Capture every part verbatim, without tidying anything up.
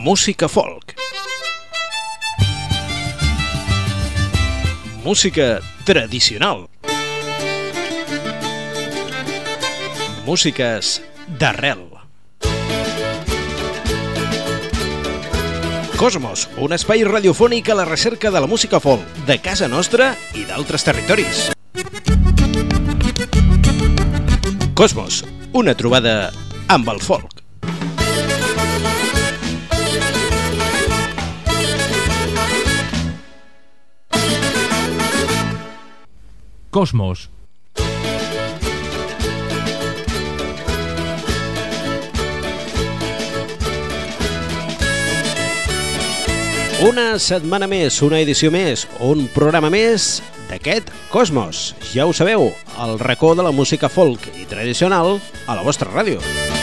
Música folk. Música tradicional. Músiques d'arrel. Cosmos, un espai radiofònic a la recerca de la música folk de casa nostra i d'altres territoris. Cosmos, una trobada amb el folk. Cosmos. Una setmana més, una edició més, un programa més d'aquest Cosmos. Ja ho sabeu, el racó de la música folk i tradicional a la vostra ràdio.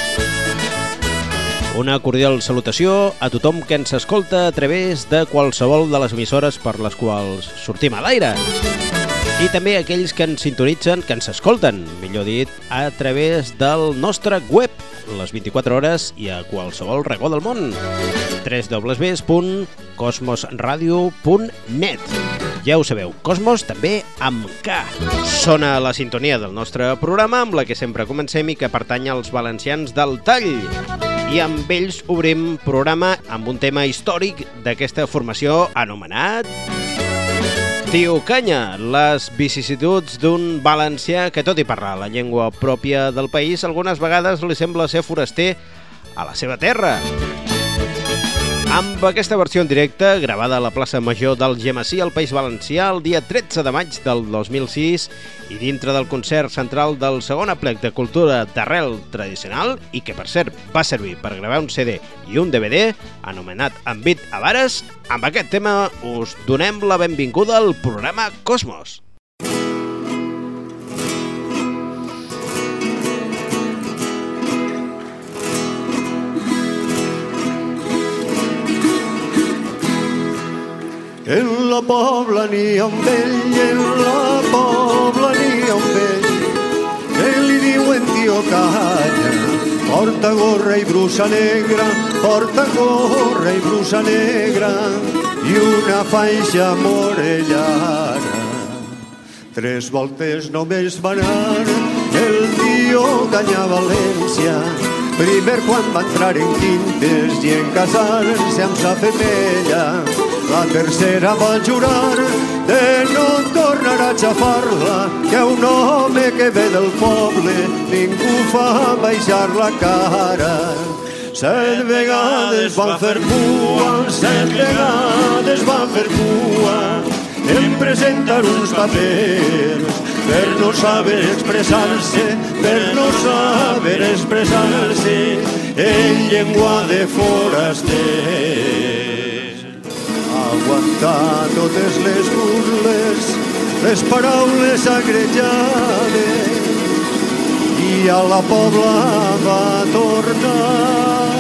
Una cordial salutació a tothom que ens escolta a través de qualsevol de les emissores per les quals sortim a l'aire. I també aquells que ens sintonitzen, que ens escolten, millor dit, a través del nostre web, les vint-i-quatre hores i a qualsevol racó del món. w w w punt cosmos radio punt net. Ja ho sabeu, Cosmos també amb K. Sona la sintonia del nostre programa, amb la que sempre comencem i que pertany als valencians del Tall. I amb ells obrim programa amb un tema històric d'aquesta formació anomenat Tio Canya, les vicissituds d'un valencià que, tot i parlar la llengua pròpia del país, algunes vegades li sembla ser foraster a la seva terra. Amb aquesta versió en directe, gravada a la plaça Major del Gemesí, al País Valencià, el dia tretze de maig del dos mil sis, i dintre del concert central del segon aplec de cultura d'arrel tradicional, i que, per cert, va servir per gravar un C D i un D V D, anomenat Envit a Vares, amb aquest tema us donem la benvinguda al programa Cosmos. En la pobla n'hi ha un vell, en la pobla n'hi ha un vell, que li diuen Tio Canya. Porta gorra i brusa negra, porta gorra i brusa negra, i una faixa morellana. Tres voltes només va anar el Tio Canya a València, primer quan va entrar en quintes i en casar-se amb sa femella. La tercera va jurar de no tornar a xafar-la, que un home que ve del poble ningú fa baixar la cara. Set vegades van fer cua, set vegades van fer cua en presentar uns papers per no saber expressar-se, per no saber expressar-se en llengua de foraster. Aguantar totes les burles, les paraules agrejades, i a la pobla va tornar.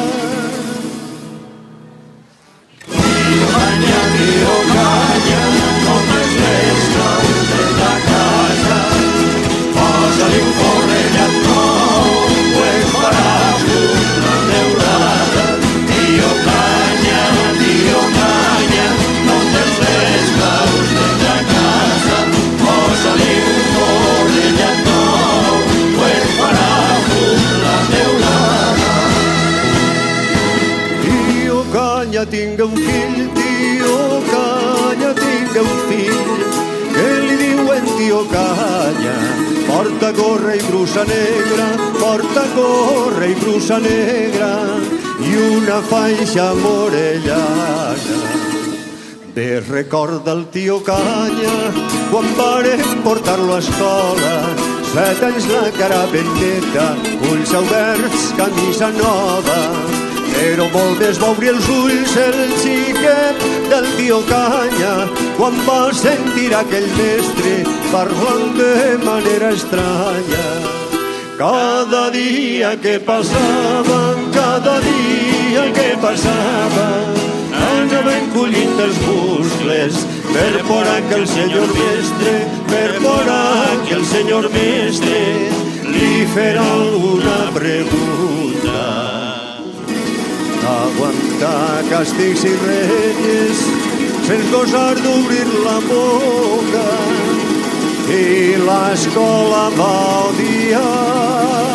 Tio Canya, Tio Canya, com els esclaus de la casa, posa-li un forrellat nou, pues farà fum la teulada. Tio Canya, Tio Canya, com els esclaus de la casa, posa-li un forrellat nou, pues farà fum la teulada. Tio Canya tinga un fill, Tio Canya tinga un fill, que li diuen Tio Canya. Porta gorra i brusa negra, porta gorra i brusa negra, i una faixa morellana. Bé recorda el Tio Canya quan varen portar-lo a escola, set anys la cara ben neta, ulls oberts, camisa nova. Però molt més va obrir els ulls el xiquet del Tio Canya quan va sentir aquell mestre parlant de manera estranya. Cada dia que passava, cada dia que passava, anaven collint els muscles per por a que el senyor mestre, per por a que el senyor mestre li farà alguna pregunta. quanta càstigs i renyes, sense gosar d'obrir la boca, i l'escola va odiar.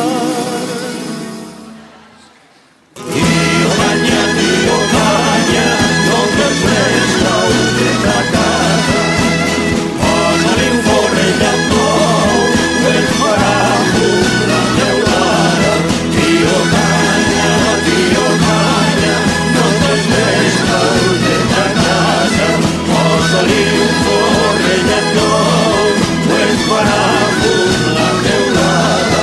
Tio Canya, tio Canya, no tens més l'autet a casa, posa-li un forrellat nou, et farà fum la teulada. Tio Canya, tio Canya, no tens més l'autet a casa, posa-li un forrellat nou, et farà fum la teulada.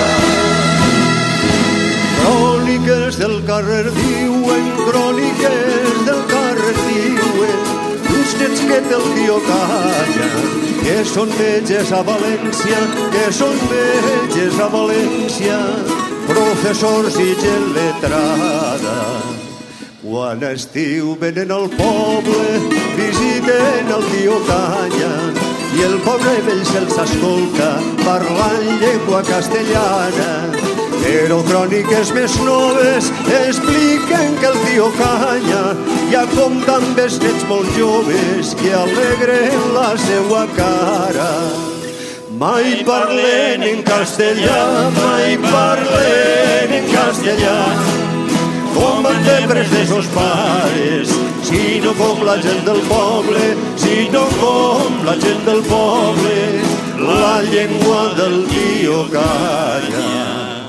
Cròniques del carrer diuen, cròniques del carrer diuen, uns nets que té el tio Canya, que són metges a València, que són metges a València, professors i gent letrada. Quan a estiu venen al poble, visiten el tio Canya, i el pobre vell se'ls escolta parlant llengua castellana. Però cròniques més noves expliquen que el tio Canya ja compta amb els nets molt joves que alegren la seua cara. Mai parlen en castellà, mai parlen en castellà, com van de pres de sos pares, sinó com la gent del poble, sinó com la gent del poble, la llengua del tio Canya.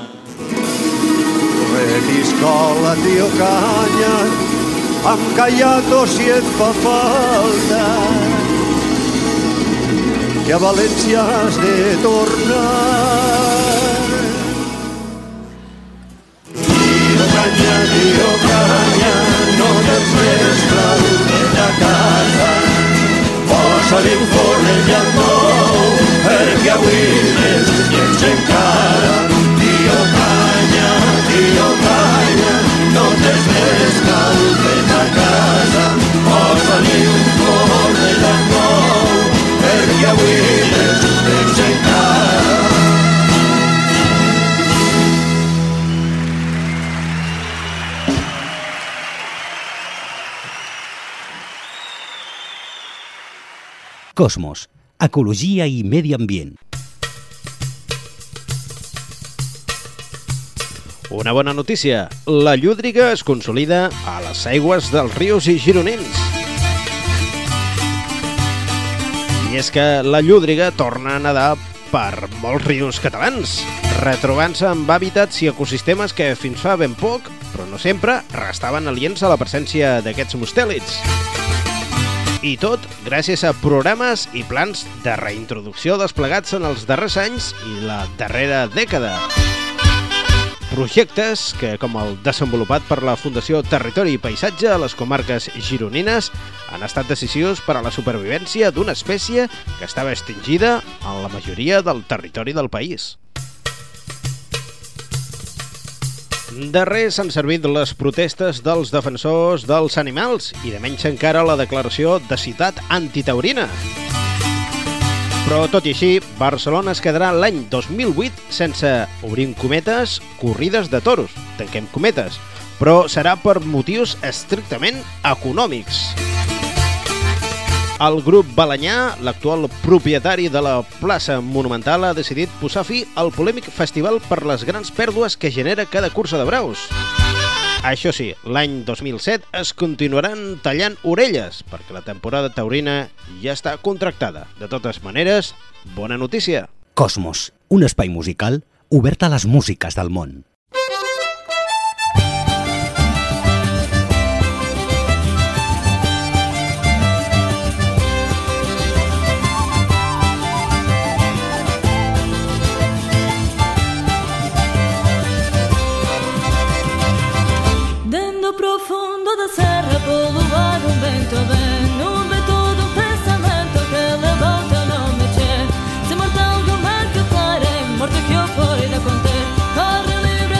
Reviscola, tio Canya, amb callato si et fa falta, que a València has de tornar. Tio Canya, tio Canya, no tens més l'autet a casa, posa-li un forrellat nou, perquè avui més temps encara. Tio Canya, tio Canya, no tens més l'autet a casa, posa-li un forrellat nou, perquè avui més temps encara. Cosmos, ecologia i medi ambient. Una bona notícia, la llúdriga es consolida a les aigües dels rius i gironins. I és que la llúdriga torna a nedar per molts rius catalans, retrobant-se amb hàbitats i ecosistemes que fins fa ben poc, però no sempre, restaven aliens a la presència d'aquests mustèlids. I tot gràcies a programes i plans de reintroducció desplegats en els darrers anys i la darrera dècada. Projectes que, com el desenvolupat per la Fundació Territori i Paisatge a les comarques gironines, han estat decisius per a la supervivència d'una espècie que estava extingida en la majoria del territori del país. Darrers han servit les protestes dels defensors dels animals i de menys encara la declaració de ciutat antitaurina. Però, tot i així, Barcelona es quedarà l'any dos mil vuit sense, obrim cometes, corrides de toros, tanquem cometes, però serà per motius estrictament econòmics. El grup Balanyà, l'actual propietari de la plaça Monumental, ha decidit posar fi al polèmic festival per les grans pèrdues que genera cada cursa de braus. Això sí, l'any dos mil set es continuaran tallant orelles, perquè la temporada taurina ja està contractada. De totes maneres, bona notícia. Cosmos, un espai musical obert a les músiques del món. Profundo da serra, pelo ar un vento vem, un vento de um pensamento que levanta não me che. Se mortal do mar que clare, morte que eu fui da conter, corre livre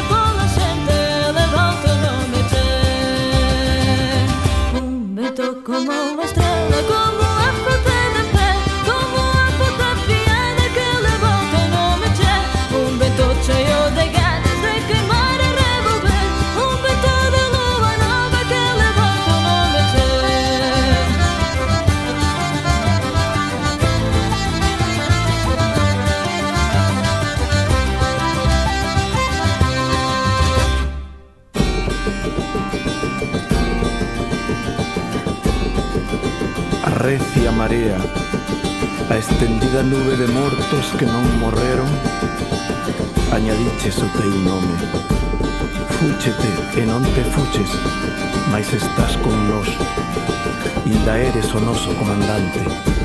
recia marea, a estendida nube de mortos que non morreron, añadiches o teu nome. Fúchete e non te fuches, mais estás con nós, inda eres o noso comandante.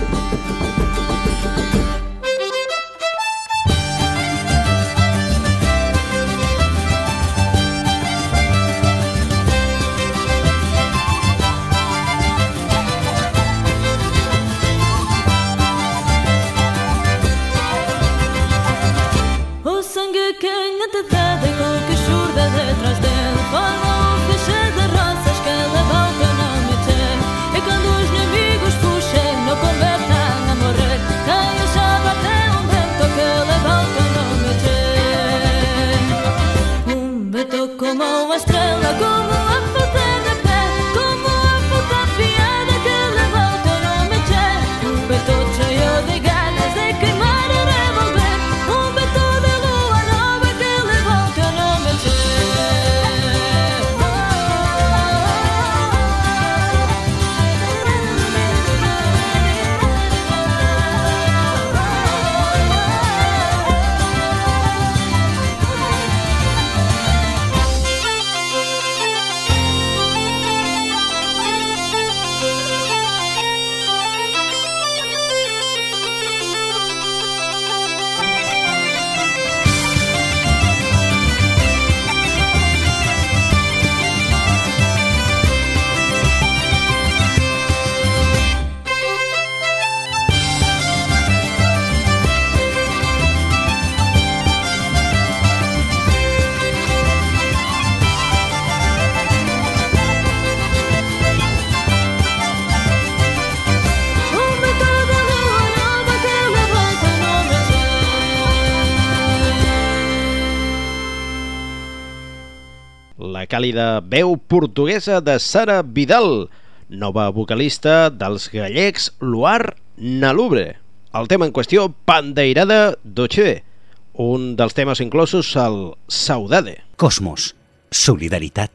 Càlida veu portuguesa de Sara Vidal, nova vocalista dels gallecs Luar na Lubre. El tema en qüestió, Pandeirada d'Oche, un dels temes inclosos al Saudade. Cosmos, solidaritat.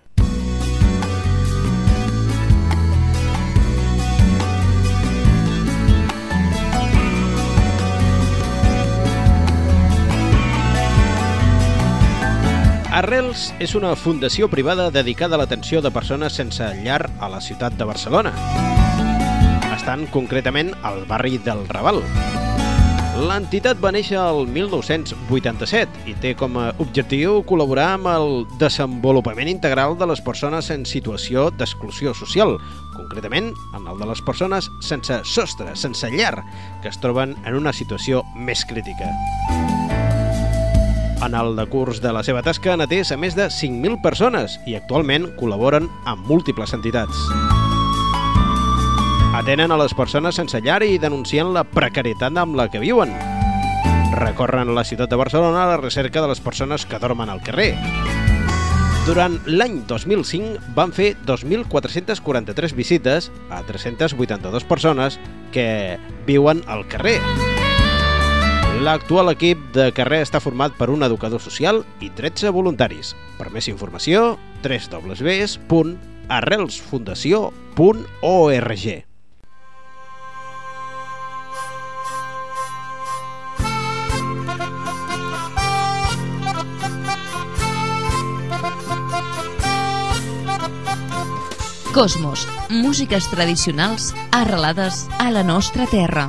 Arrels és una fundació privada dedicada a l'atenció de persones sense llar a la ciutat de Barcelona. Estan concretament al barri del Raval. L'entitat va néixer el mil nou-cents vuitanta-set i té com a objectiu col·laborar amb el desenvolupament integral de les persones en situació d'exclusió social, concretament en el de les persones sense sostre, sense llar, que es troben en una situació més crítica. En el decurs de la seva tasca han atès a més de cinc mil persones i actualment col·laboren amb múltiples entitats. Atenen a les persones sense llar i denuncien la precarietat amb la que viuen. Recorren a la ciutat de Barcelona a la recerca de les persones que dormen al carrer. Durant l'any dos mil cinc van fer dos mil quatre-cents quaranta-tres visites a tres-cents vuitanta-dues persones que viuen al carrer. L'actual equip de carrer està format per un educador social i tretze voluntaris. Per més informació, w w w punt arrelsfundació punt org. Cosmos, músiques tradicionals arrelades a la nostra terra.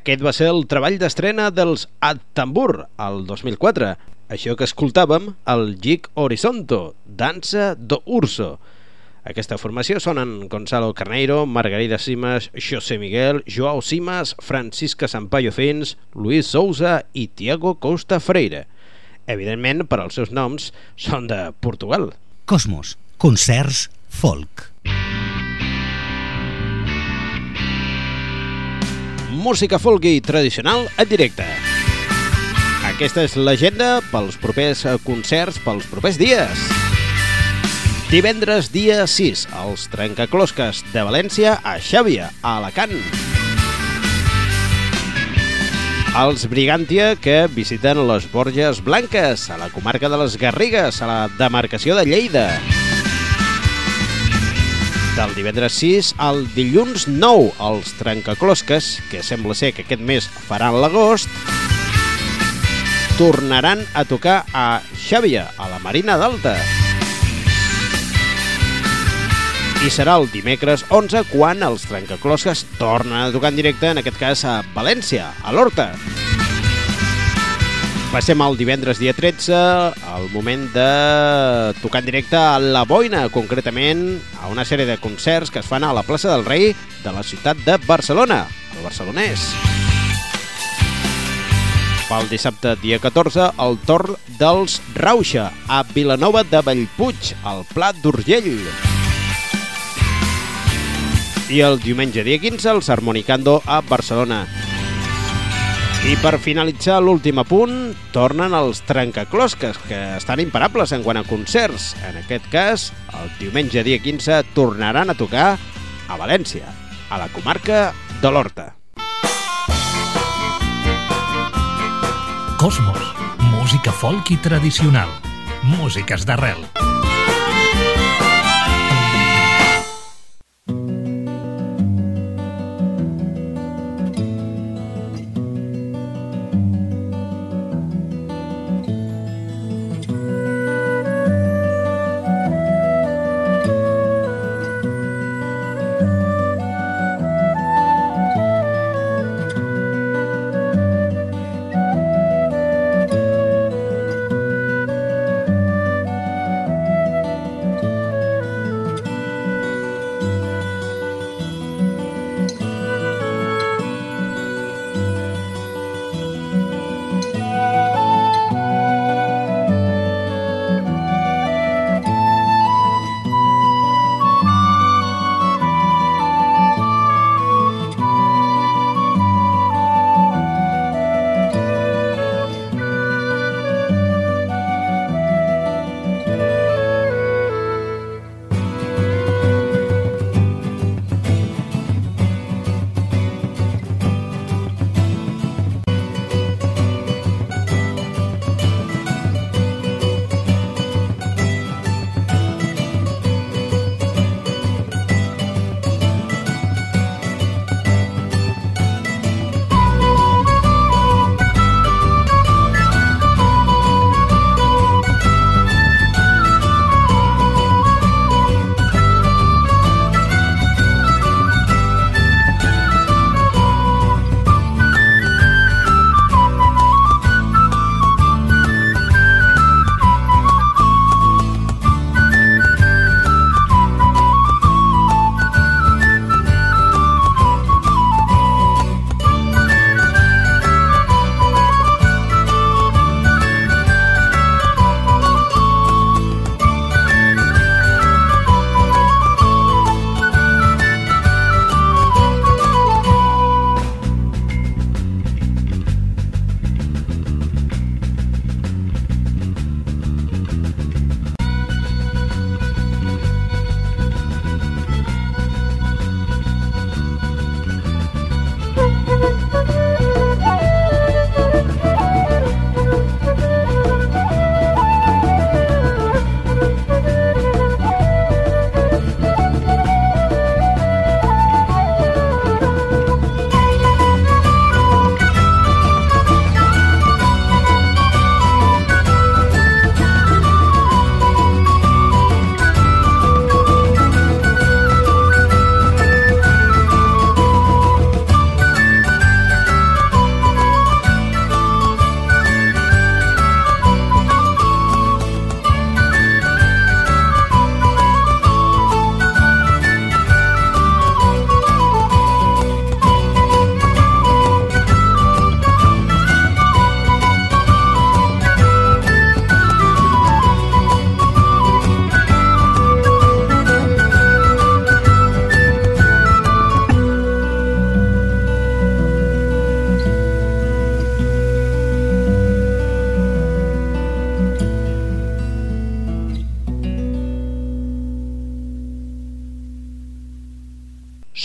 Aquest va ser el treball d'estrena dels At Tambur, el dos mil quatre. Això que escoltàvem, el Gig Horizonto, Danza do Urso. Aquesta formació sonen Gonzalo Carneiro, Margarida Simas, José Miguel, Joao Simas, Francisca Sampaio Fins, Luis Sousa i Tiago Costa Freire. Evidentment, per als seus noms, són de Portugal. Cosmos, concerts folk. Música folk i tradicional en directe. Aquesta és l'agenda pels propers concerts, pels propers dies. Divendres dia sis, els Trencaclosques de València a Xàbia, a Alacant. Els Brigantia, que visiten les Borges Blanques, a la comarca de les Garrigues, a la demarcació de Lleida. Del divendres sis al dilluns nou, els Trencaclosques, que sembla ser que aquest mes faran l'agost, tornaran a tocar a Xàbia, a la Marina d'Alta. I serà el dimecres onze quan els Trencaclosques tornen a tocar en directe, en aquest cas a València, a l'Horta. Passem al divendres dia tretze, al moment de tocar en directe a la Boina, concretament a una sèrie de concerts que es fan a la plaça del Rei de la ciutat de Barcelona, el barcelonès. Pel dissabte dia catorze, el torn dels Rauxa, a Vilanova de Bellpuig, al Pla d'Urgell. I el diumenge dia quinze, els Harmonicando a Barcelona. I per finalitzar l'últim apunt, tornen els Trencaclosques, que estan imparables en quant a concerts. En aquest cas, el diumenge dia quinze tornaran a tocar a València, a la comarca de l'Horta. Cosmos, música folk i tradicional, músiques d'arrel.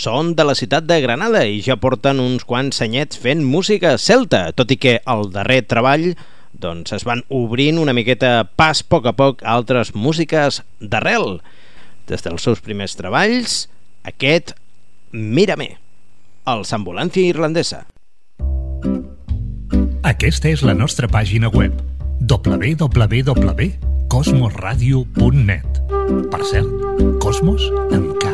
són de la ciutat de Granada i ja porten uns quants anyets fent música celta, tot i que el darrer treball doncs, es van obrint una miqueta pas a poc a poc a altres músiques d'arrel. Des dels seus primers treballs, aquest Mírame, els Ambulància Irlandesa. Aquesta és la nostra pàgina web, w w w punt cosmos radio punt net. Per cert, Cosmos amb K.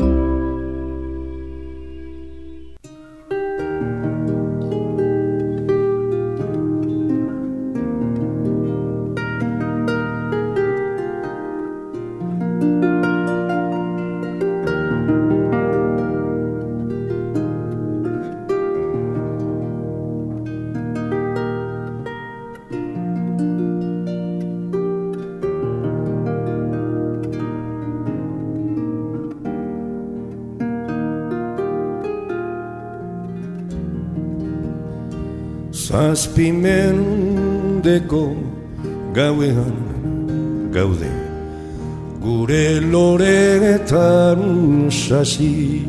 Zazpimendeko gauean gaude gure loreetan sasi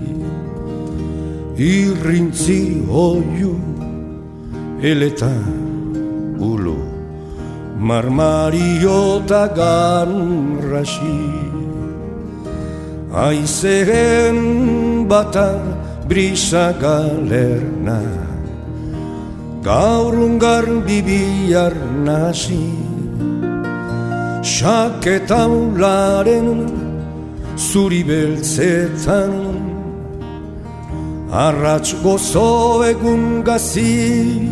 irrintzi oiu eleta ulo marmariota ganrasi aizeen bata brisa galerna gaur ungar bibiar nasi xaketaularen zuri beltzetan arratz gozo egun gazi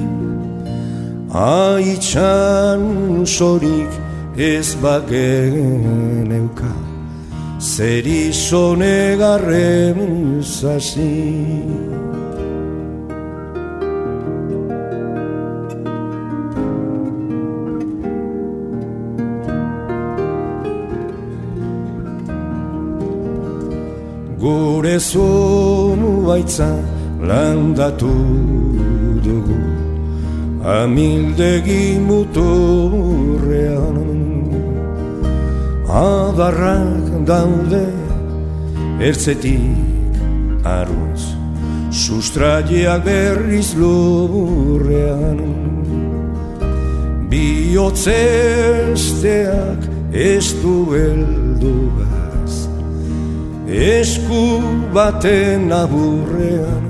aitxan sorik ez bageneuka zeri sonegarren zasi. Gure zonu baitza landatu dugu amildegi muturrean adarrak daude ertzetik arruz sustraiak berriz lurrean bihotzesteak ez du helduga esku baten aburrean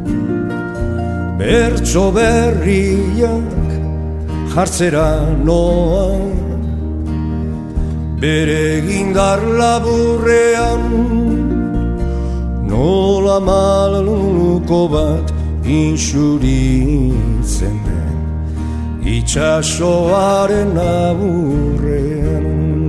bertso berriak jartzera noa bere gindar laburrean nola maluko bat insuritzen den itxasoaren aburrean.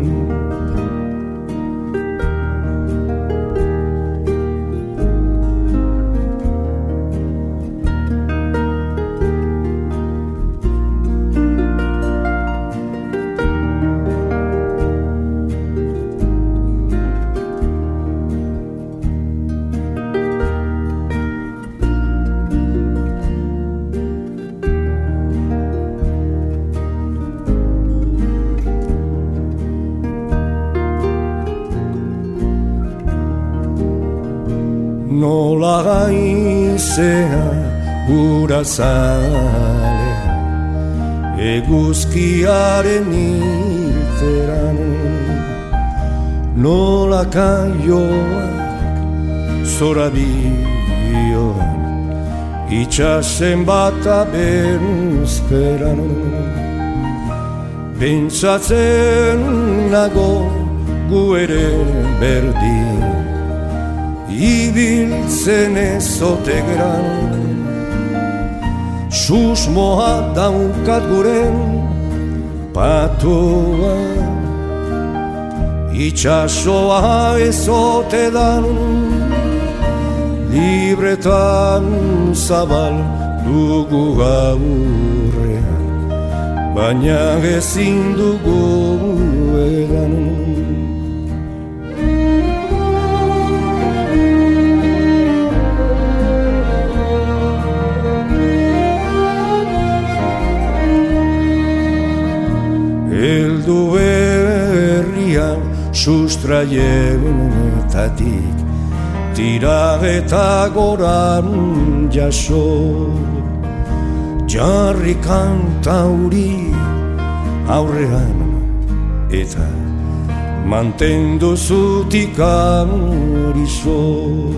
Nola gaizea ura zale eguzkiaren irteran nola kaioak zorabioan itxasen bata benzperan pentsatzen nago gu ere berdin ibiltzen ezote gran susmoa daukat guren patoa itxasoa ezote dan libretan zabal dugu gaurrean baina ezin dugu edan. Eldu herrian sustraietatik tira eta goran jaso, jarri kanta huri aurrean eta mantendu zutik arizo.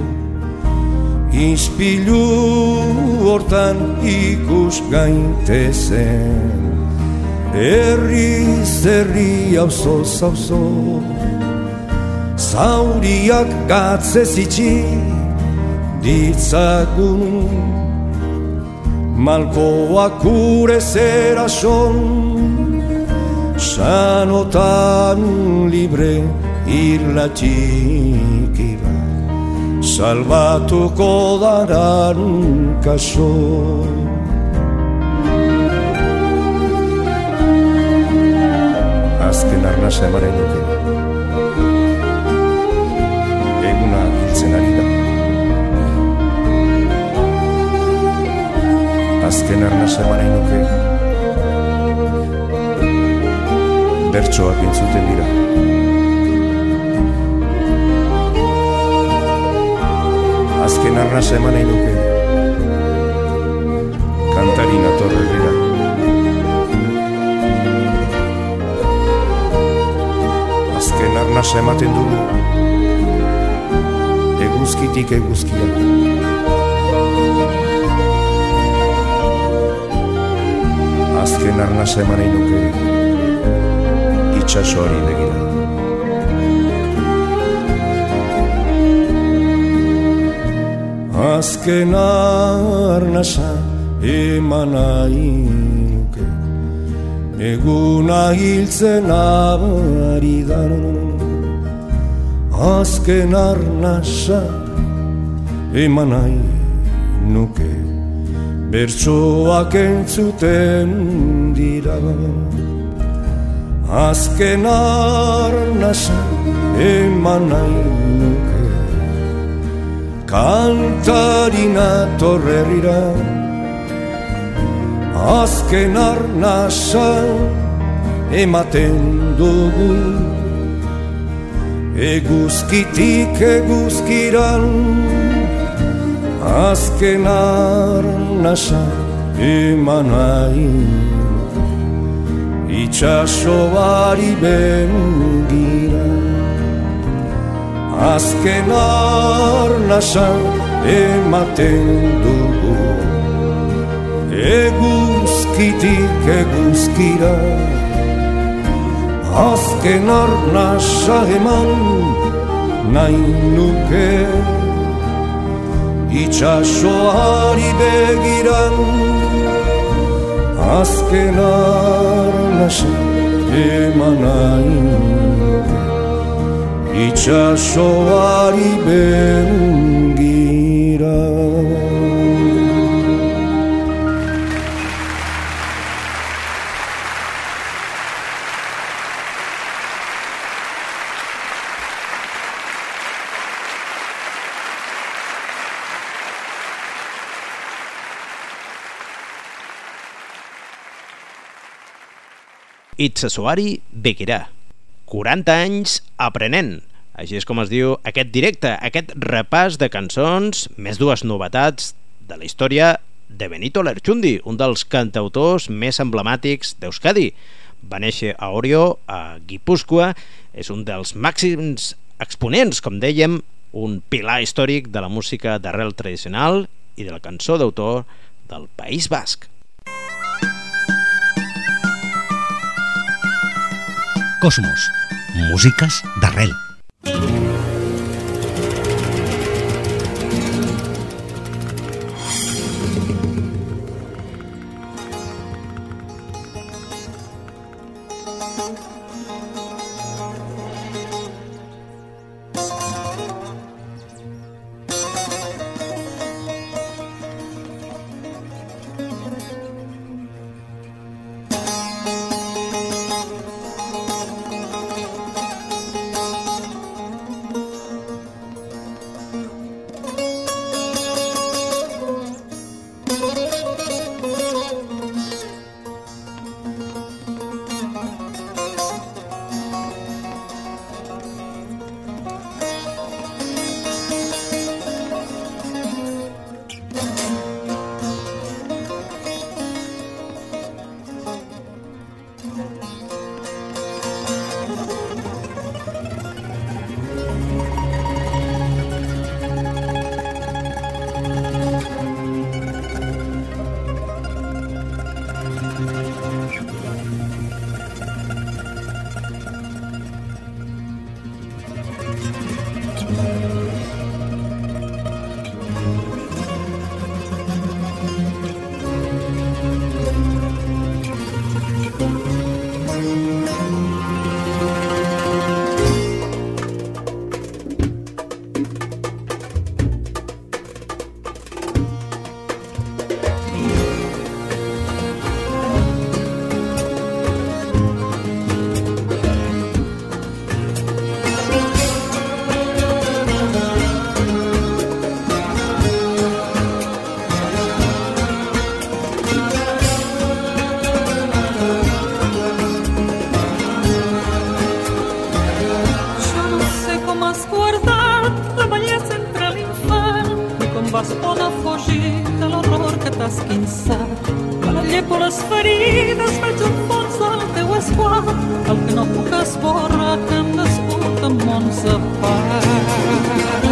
Izpilu hortan ikus gaitezen, herriz herri auzoz auzo, zauriak gatzez itxi ditzagun, malkoak ure zera son, sanotan libre irla txiki bat, salbatuko daran kaso. Azken arnasa emaren duke, eguna hiltzen ari da. Azken arnasa emaren duke, bertsoak entzuten dira. Azken arnasa eman nahi nuke, kantarina torrerrera. Azken arnasa ematen dugu, eguzkitik eguzkia. Azken arnasa eman nahi nuke, itxasoari begira. Azken arnasa eman nahi nuke, eguna hiltzen ari da. Azken arnasa eman nahi nuke, bertsoak entzuten dira. Azken arnasa eman nahi nuke, kantarina torrerrira. Azken arnasa ematen dugu, eguzkitik eguzkiran. Azken arnasa eman nahi nuke, itxasoari begira. Azken arnasa ematen dugu, eguzkitik eguzkira. Azken arnasa eman nahi nuke, itxasoari begiran. Azken arnasa eman nahi nuke, itxasoari begira. Itxasoari begira. quaranta anys aprenent. Així és com es diu aquest directe, aquest repàs de cançons, més dues novetats de la història de Benito Lerchundi, un dels cantautors més emblemàtics d'Euskadi. Va néixer a Orio, a Guipúscoa, és un dels màxims exponents, com dèiem, un pilar històric de la música d'arrel tradicional i de la cançó d'autor del País Basc. Cosmos, músiques d'arrel. passat. Quan llepo les ferides veig un fons del teu esguard, el que no puc esborrar que hem nascut en mons a part.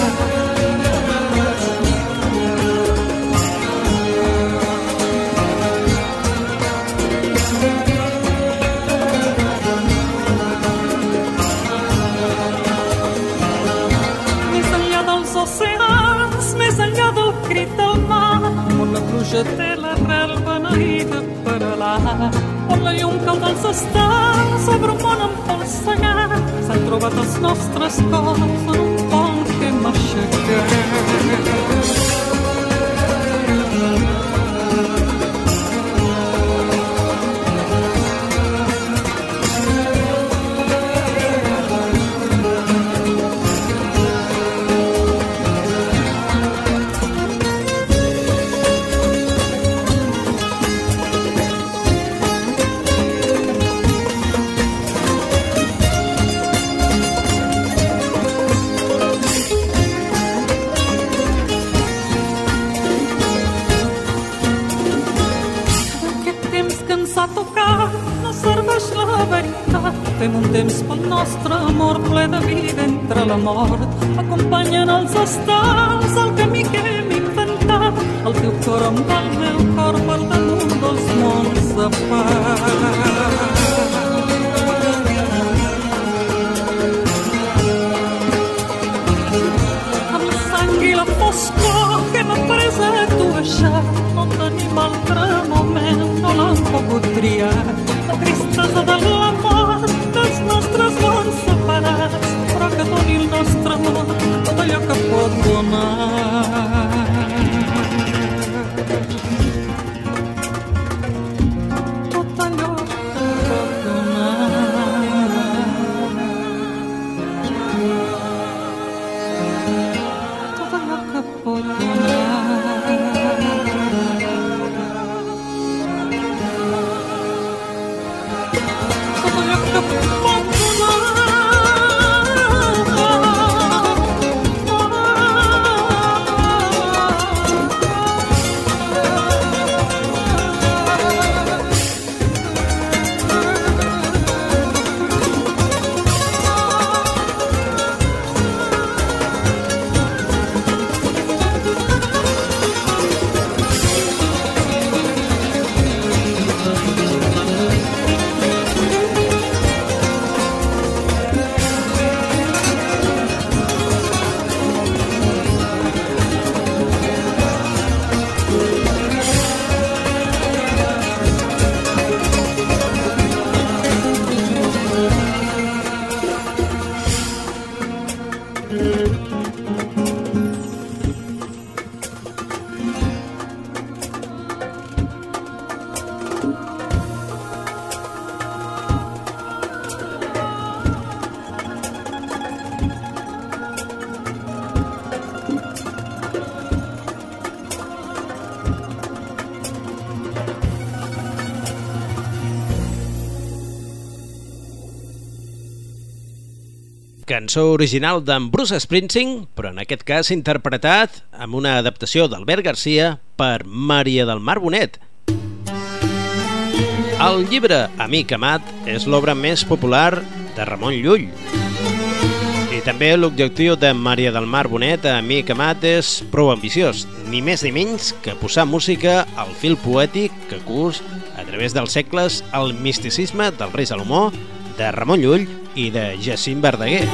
Més enllà del crit del mar, on la pluja té l'arrel beneïda per a l'art, on la llum cau dels estels sobre un món empolsegat, s'han trobat els nostres cors en un pont que hem aixecat. Fem un temps pel nostre amor ple de vida entre la mort. Acompanyen els estels el camí que hem inventat, el teu cor amb el meu cor per damunt dels mons a part. Amb la sang i la foscor que hem après a tueixar, no tenim altre moment, no l'hem pogut triar. La tristesa de l'amor dels nostres mons separats, però que doni el nostre amor tot allò que pot donar. Tot allò que pot donar. Tot allò que pot donar. Cançó original d'en Bruce Springsteen, però en aquest cas interpretat amb una adaptació d'Albert Garcia per Maria del Mar Bonet. El llibre Amic amat és l'obra més popular de Ramon Llull. I també l'objectiu de Maria del Mar Bonet a Amic amat és prou ambiciós, ni més ni menys que posar música al fil poètic que cus a través dels segles el misticisme del rei Salomó, de Ramon Llull i de Jacint Verdaguer.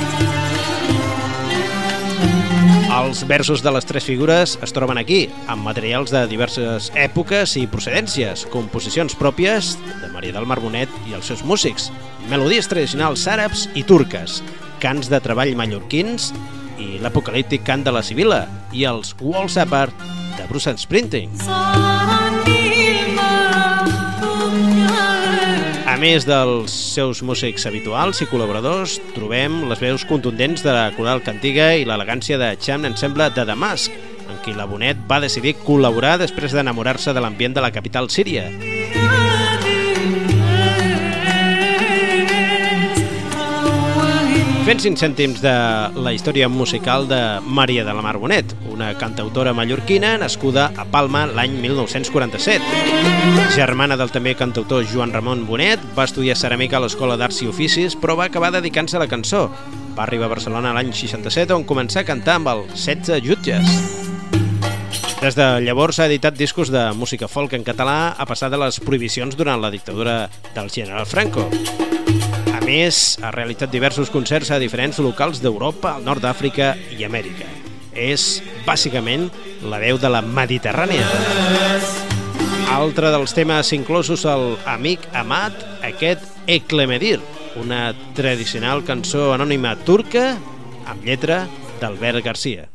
Els versos de les tres figures es troben aquí, amb materials de diverses èpoques i procedències, composicions pròpies de Maria del Mar Bonet i els seus músics, melodies tradicionals àrabs i turques, cants de treball mallorquins i l'apocalíptic cant de la Sibila i els Walls Apart de Bruce Springsteen. A més dels seus músics habituals i col·laboradors, trobem les veus contundents de la coral cantiga i l'elegància de Cham Ensemble de Damasc, amb qui la Bonet va decidir col·laborar després d'enamorar-se de l'ambient de la capital síria. Fent cinc cèntims de la història musical de Maria de la Mar Bonet, una cantautora mallorquina nascuda a Palma l'any mil nou-cents quaranta-set. Germana del també cantautor Joan Ramon Bonet, va estudiar ceràmica a l'Escola d'Arts i Oficis, però va acabar dedicant-se a la cançó. Va arribar a Barcelona l'any seixanta-set, on començà a cantar amb els setze jutges. Des de llavors ha editat discos de música folk en català, a passar de les prohibicions durant la dictadura del general Franco. A més, ha realitzat diversos concerts a diferents locals d'Europa, el nord d'Àfrica i Amèrica. És, bàsicament, la veu de la Mediterrània. Altre dels temes inclosos al Amic Amat, aquest Eklemedir, una tradicional cançó anònima turca amb lletra d'Albert Garcia.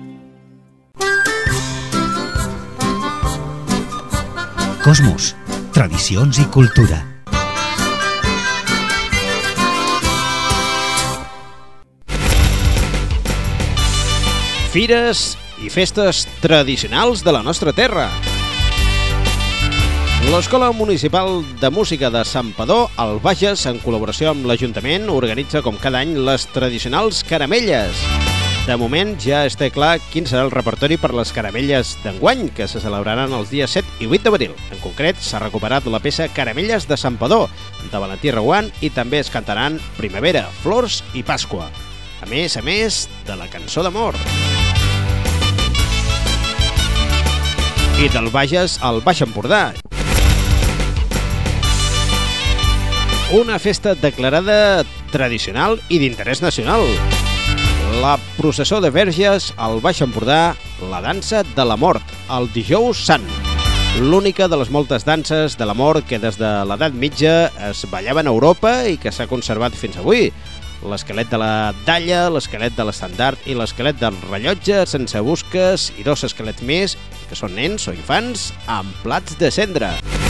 Cosmos, tradicions i cultura. Fires i festes tradicionals de la nostra terra. L'Escola Municipal de Música de Santpedor, al Bages, en col·laboració amb l'Ajuntament, organitza com cada any les tradicionals caramelles. De moment ja està clar quin serà el repertori per les caramelles d'enguany, que se celebraran els dies set i vuit d'abril. En concret, s'ha recuperat la peça Caramelles de Santpedor, de Valentí Reguant, i també es cantaran Primavera, Flors i Pasqua. A més a més de la cançó d'amor. I del Bages al Baix Empordà. Una festa declarada tradicional i d'interès nacional. La processó de Verges al Baix Empordà, la dansa de la mort, el dijous sant. L'única de les moltes danses de la mort que des de l'edat mitja es ballaven a Europa i que s'ha conservat fins avui. L'esquelet de la dalla, l'esquelet de l'estandard i l'esquelet del rellotge sense busques i dos esquelets més, que són nens o infants, amb plats de cendra.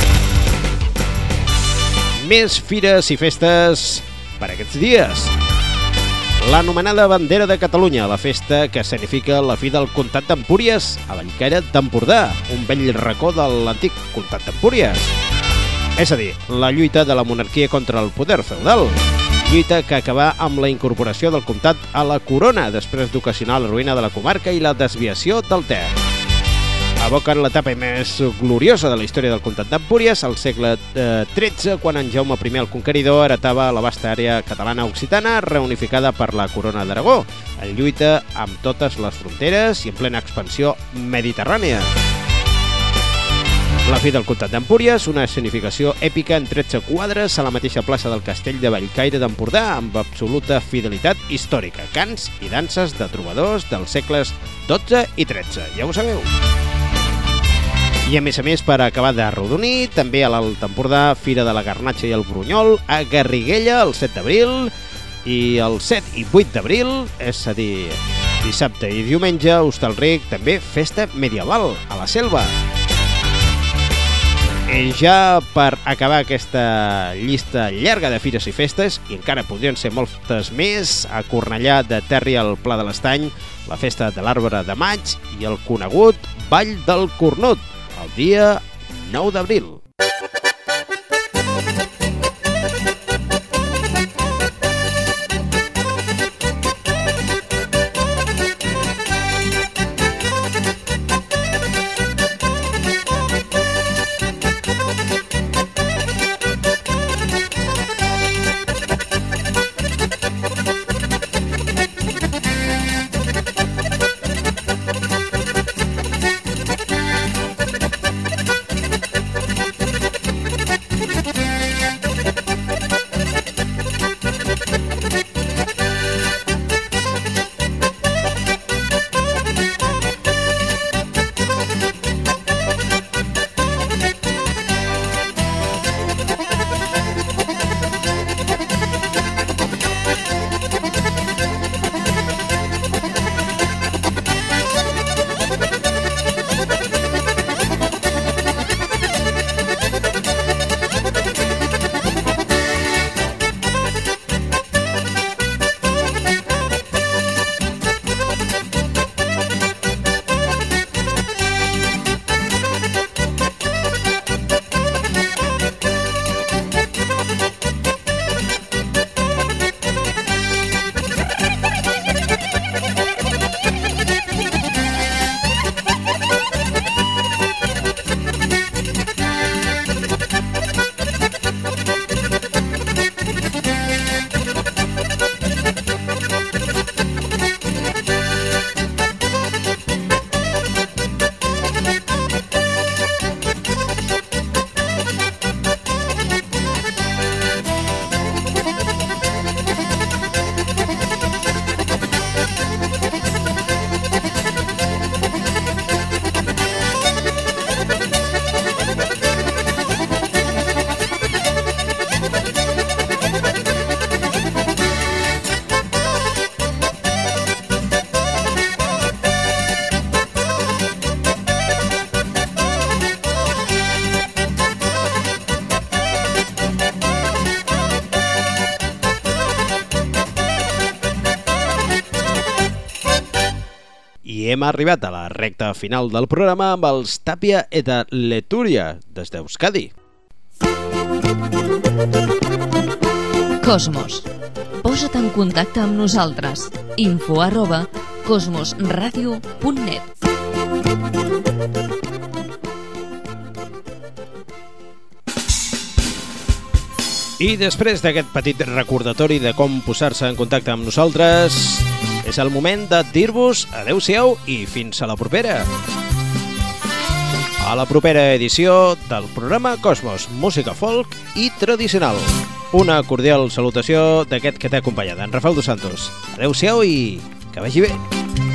Més fires i festes per aquests dies. L'anomenada Bandera de Catalunya, la festa que escenifica la fi del comtat d'Empúries a Vallcaire d'Empordà, un vell racó de l'antic comtat d'Empúries. És a dir, la lluita de la monarquia contra el poder feudal. Lluita que acabà amb la incorporació del comtat a la corona després d'ocasionar la ruïna de la comarca i la desviació del Ter. Evoquen l'etapa més gloriosa de la història del comtat d'Empúries, al segle tretze, quan en Jaume primer el Conqueridor heretava la vasta àrea catalana occitana reunificada per la corona d'Aragó, en lluita amb totes les fronteres i en plena expansió mediterrània. La fi del comtat d'Empúries, una escenificació èpica en tretze quadres a la mateixa plaça del castell de Bellcaire d'Empordà, amb absoluta fidelitat històrica, cants i danses de trobadors dels segles dotze i tretze, ja ho sabeu. I a més a més, per acabar d'arrodonir, també a l'Alt Empordà, Fira de la Garnatxa i el Brunyol, a Garriguella el set d'abril i el set i vuit d'abril, és a dir, dissabte i diumenge, a Hostalric, també festa medieval a la Selva. I ja per acabar aquesta llista llarga de fires i festes, i encara podrien ser moltes més, a Cornellà de Terri al Pla de l'Estany, la festa de l'Arbre de Maig i el conegut Ball del Cornut, el dia nou d'abril. I hem arribat a la recta final del programa amb els Tapia eta Letúria, des d'Euskadi. Cosmos. Posa't en contacte amb nosaltres. Info arroba cosmosradio punt net. I després d'aquest petit recordatori de com posar-se en contacte amb nosaltres, és el moment de dir-vos adeu-siau i fins a la propera. A la propera edició del programa Cosmos, música folk i tradicional. Una cordial salutació d'aquest que t'ha acompanyat, en Rafael dos Santos. Adeu-siau i que vagi bé.